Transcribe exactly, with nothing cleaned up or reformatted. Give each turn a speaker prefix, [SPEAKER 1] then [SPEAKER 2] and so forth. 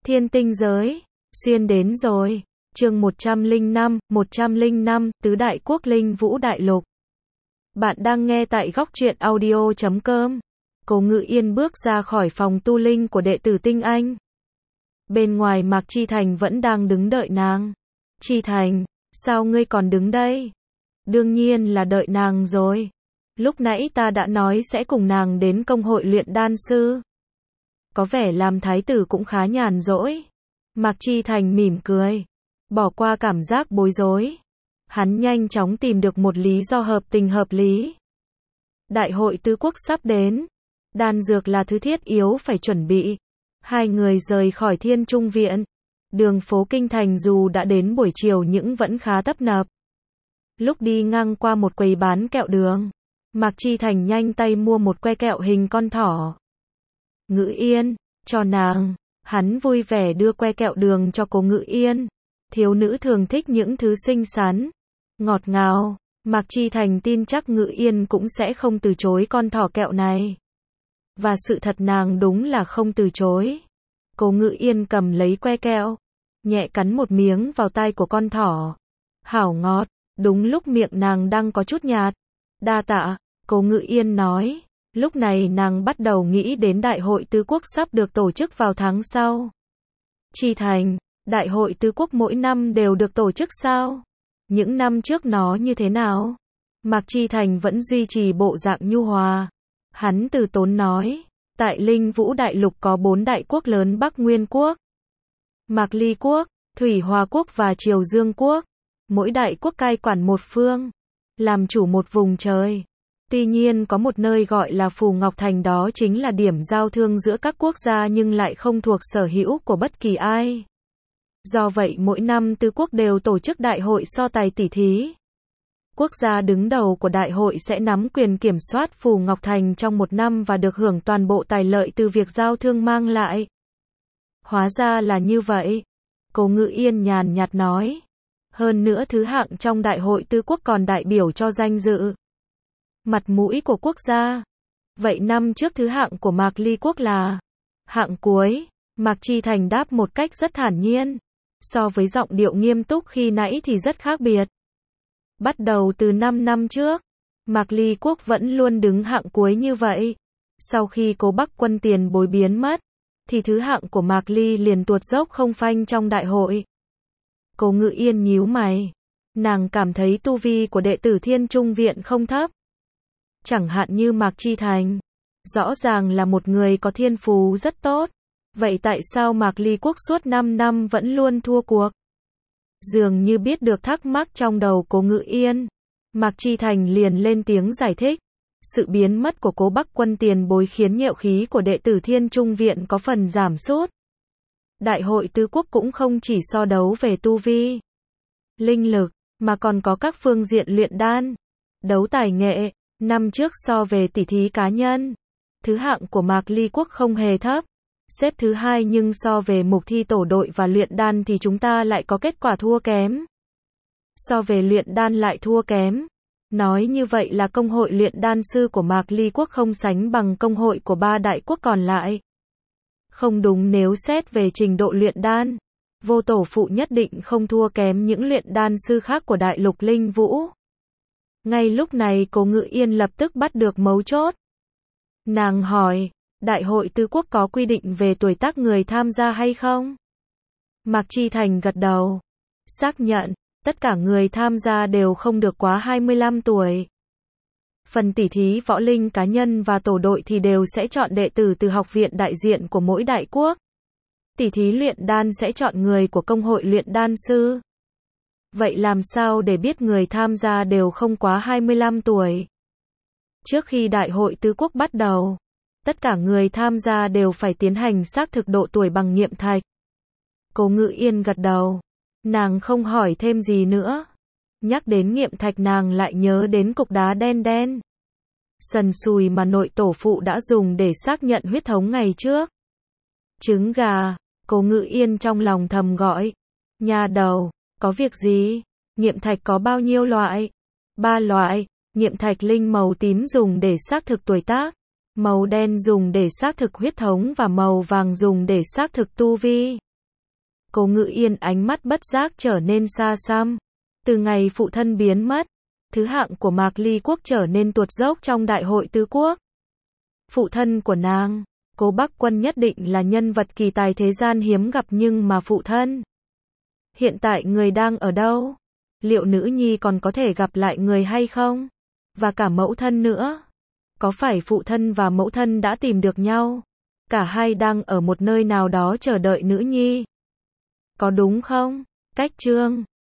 [SPEAKER 1] Thiên tinh giới, xuyên đến rồi. Chương một trăm lẻ năm, một trăm lẻ năm, Tứ Đại Quốc Linh Vũ Đại Lục. Bạn đang nghe tại góc truyện audio chấm com. Cố Ngự Yên bước ra khỏi phòng tu linh của đệ tử Tinh Anh. Bên ngoài Mạc Chi Thành vẫn đang đứng đợi nàng. Chi Thành, sao ngươi còn đứng đây? Đương nhiên là đợi nàng rồi. Lúc nãy ta đã nói sẽ cùng nàng đến công hội luyện đan sư. Có vẻ làm thái tử cũng khá nhàn rỗi. Mạc Chi Thành mỉm cười. Bỏ qua cảm giác bối rối. Hắn nhanh chóng tìm được một lý do hợp tình hợp lý. Đại hội tứ quốc sắp đến. Đan dược là thứ thiết yếu phải chuẩn bị. Hai người rời khỏi Thiên Trung Viện. Đường phố Kinh Thành dù đã đến buổi chiều nhưng vẫn khá tấp nập. Lúc đi ngang qua một quầy bán kẹo đường, Mạc Chi Thành nhanh tay mua một que kẹo hình con thỏ. Ngự Yên, cho nàng. Hắn vui vẻ đưa que kẹo đường cho Cố Ngự Yên. Thiếu nữ thường thích những thứ xinh xắn, ngọt ngào. Mạc Chi Thành tin chắc Ngự Yên cũng sẽ không từ chối con thỏ kẹo này. Và sự thật nàng đúng là không từ chối. Cố Ngự Yên cầm lấy que kẹo, nhẹ cắn một miếng vào tai của con thỏ. Hảo ngọt, đúng lúc miệng nàng đang có chút nhạt. Đa tạ, Cố Ngự Yên nói. Lúc này nàng bắt đầu nghĩ đến Đại hội tứ quốc sắp được tổ chức vào tháng sau. Chi Thành, Đại hội tứ quốc mỗi năm đều được tổ chức sao? Những năm trước nó như thế nào? Mạc Chi Thành vẫn duy trì bộ dạng nhu hòa. Hắn từ tốn nói, tại Linh Vũ Đại Lục có bốn đại quốc lớn: Bắc Nguyên Quốc, Mạc Ly Quốc, Thủy Hòa Quốc và Triều Dương Quốc. Mỗi đại quốc cai quản một phương, làm chủ một vùng trời. Tuy nhiên có một nơi gọi là Phù Ngọc Thành, đó chính là điểm giao thương giữa các quốc gia nhưng lại không thuộc sở hữu của bất kỳ ai. Do vậy mỗi năm tứ quốc đều tổ chức đại hội so tài tỉ thí. Quốc gia đứng đầu của đại hội sẽ nắm quyền kiểm soát Phù Ngọc Thành trong một năm và được hưởng toàn bộ tài lợi từ việc giao thương mang lại. Hóa ra là như vậy. Cố Ngự Yên nhàn nhạt nói. Hơn nữa thứ hạng trong đại hội tứ quốc còn đại biểu cho danh dự, mặt mũi của quốc gia. Vậy năm trước thứ hạng của Mạc Ly Quốc là hạng cuối. Mạc Chi Thành đáp một cách rất thản nhiên. So với giọng điệu nghiêm túc khi nãy thì rất khác biệt. Bắt đầu từ năm năm trước, Mạc Ly Quốc vẫn luôn đứng hạng cuối như vậy. Sau khi Cố Bắc Quân tiền bối biến mất, thì thứ hạng của Mạc Ly liền tuột dốc không phanh trong đại hội. Cố Ngự Yên nhíu mày. Nàng cảm thấy tu vi của đệ tử Thiên Trung Viện không thấp. Chẳng hạn như Mạc Chi Thành, rõ ràng là một người có thiên phú rất tốt. Vậy tại sao Mạc Ly Quốc suốt năm năm vẫn luôn thua cuộc? Dường như biết được thắc mắc trong đầu Cố Ngự Yên, Mạc Chi Thành liền lên tiếng giải thích. Sự biến mất của Cố Bắc Quân tiền bối khiến nhuệ khí của đệ tử Thiên Trung Viện có phần giảm sút. Đại hội tứ quốc cũng không chỉ so đấu về tu vi, linh lực, mà còn có các phương diện luyện đan, đấu tài nghệ. Năm trước so về tỉ thí cá nhân, thứ hạng của Mạc Ly Quốc không hề thấp, xếp thứ hai, nhưng so về mục thi tổ đội và luyện đan thì chúng ta lại có kết quả thua kém. So về luyện đan lại thua kém. Nói như vậy là công hội luyện đan sư của Mạc Ly Quốc không sánh bằng công hội của ba đại quốc còn lại. Không đúng, nếu xét về trình độ luyện đan, Vô Tổ Phụ nhất định không thua kém những luyện đan sư khác của đại lục Linh Vũ. Ngay lúc này Cố Ngự Yên lập tức bắt được mấu chốt. Nàng hỏi, đại hội tứ quốc có quy định về tuổi tác người tham gia hay không? Mạc Chi Thành gật đầu, xác nhận, tất cả người tham gia đều không được quá hai mươi lăm tuổi. Phần tỉ thí võ linh cá nhân và tổ đội thì đều sẽ chọn đệ tử từ học viện đại diện của mỗi đại quốc. Tỉ thí luyện đan sẽ chọn người của công hội luyện đan sư. Vậy làm sao để biết người tham gia đều không quá hai mươi lăm tuổi? Trước khi đại hội tứ quốc bắt đầu, tất cả người tham gia đều phải tiến hành xác thực độ tuổi bằng nghiệm thạch. Cố Ngự Yên gật đầu. Nàng không hỏi thêm gì nữa. Nhắc đến nghiệm thạch nàng lại nhớ đến cục đá đen đen sần sùi mà nội tổ phụ đã dùng để xác nhận huyết thống ngày trước. Trứng gà, Cố Ngự Yên trong lòng thầm gọi. Nhà đầu, có việc gì? Nghiệm thạch có bao nhiêu loại? Ba loại. Nghiệm thạch linh màu tím dùng để xác thực tuổi tác, màu đen dùng để xác thực huyết thống và màu vàng dùng để xác thực tu vi. Cố Ngự Yên ánh mắt bất giác trở nên xa xăm. Từ ngày phụ thân biến mất, thứ hạng của Mạc Ly Quốc trở nên tuột dốc trong đại hội tứ quốc. Phụ thân của nàng, Cố Bắc Quân nhất định là nhân vật kỳ tài thế gian hiếm gặp, nhưng mà phụ thân hiện tại người đang ở đâu? Liệu nữ nhi còn có thể gặp lại người hay không? Và cả mẫu thân nữa. Có phải phụ thân và mẫu thân đã tìm được nhau? Cả hai đang ở một nơi nào đó chờ đợi nữ nhi. Có đúng không? Cách chương